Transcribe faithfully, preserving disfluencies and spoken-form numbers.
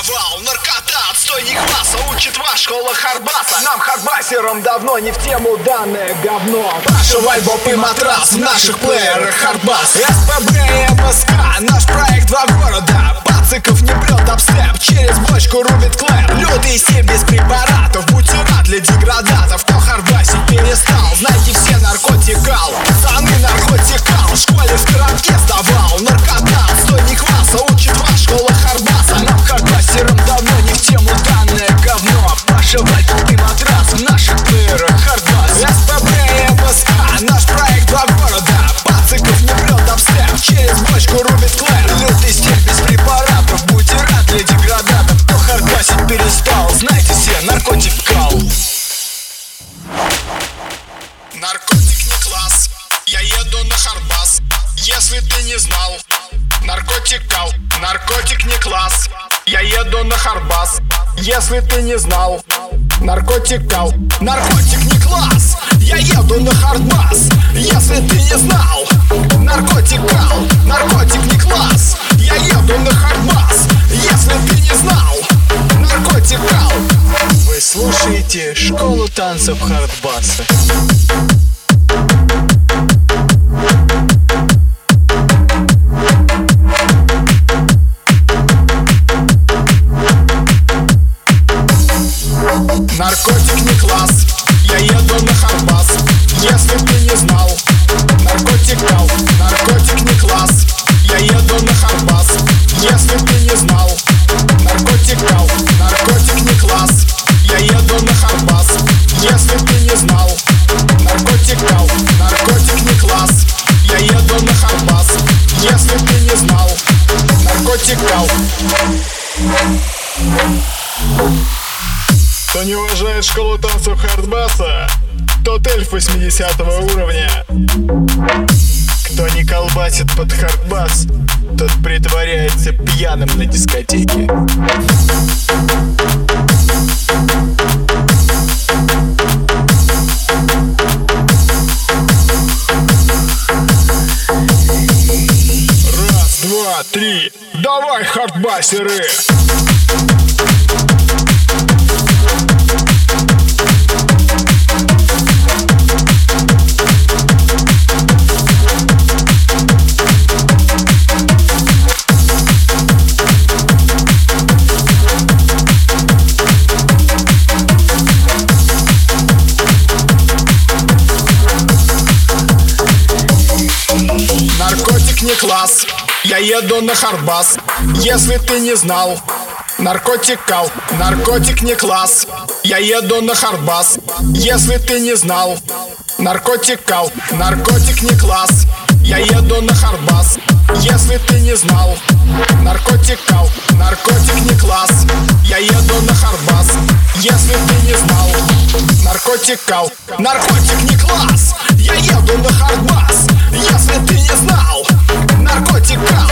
давал. Наркота, отстой не класса, учит вас школа Хардбаса. Нам хардбасерам давно не в тему данное говно. Паша, вайбоп и матрас в наших плеерах Хардбас. СПБ и МСК, наш проект два города. Пациков не прет обстеп, через бочку рубит клэп. Лютый семь без препаратов, бутерат для деградатов. Кто хардбасить перестал, знайте все наркотикал. Пацаны наркотикал, в школе в коробке сдавал. Наркота, отстой не класса, учит вас школа Хардбаса. Нам хардбасерам давно не в тему данное говно. Паша, вайбоп и матрас в наших плеерах Хардбас. СПБ и МСК, наш проект два города. Пациков не прет обстеп, через бочку рубит клэп. Лютый семь без препаратов, бутерат для деградатов. Кто хардбасить перестал, знайте все, наркотик кал. Наркотик не класс, я еду на Хардбас. Если ты не знал, наркотик кал. Наркотик не класс, я еду на Хардбас. Если ты не знал, наркотик кал. Наркотик не класс, я еду на Хардбас. Если ты не знал, наркотик кал. Наркотик не класс, я еду на Хардбас. Если ты не знал, наркотик кал. Вы слушаете школу танцев Хардбаса. Наркотик не класс, я еду на Хардбас. Если ты не знал, наркотик кал. Наркотик не класс, я еду на Хардбас. Если ты не знал, наркотик кал. Наркотик не класс, я еду на Хардбас. Если ты не знал, наркотик кал. Наркотик не класс, я еду на Хардбас. Если ты не знал, наркотик кал. Кто не уважает школу танцев Хардбаса, тот эльф восьмидесятого уровня. Кто не колбасит под Хардбас, тот притворяется пьяным на дискотеке. Раз, два, три, давай, хардбасеры! Наркотик не класс, я еду на Хардбас. Если ты не знал, наркотик кал. Наркотик не класс, я еду на Хардбас. Если ты не знал, наркотик кал. Наркотик не класс, я еду на Хардбас. Если ты не знал, наркотик кал. Наркотик не класс, я еду на Хардбас. Если ты не знал, наркотик кал. Наркотик не класс, я еду на Хардбас. Если ты не знал, наркотик кал.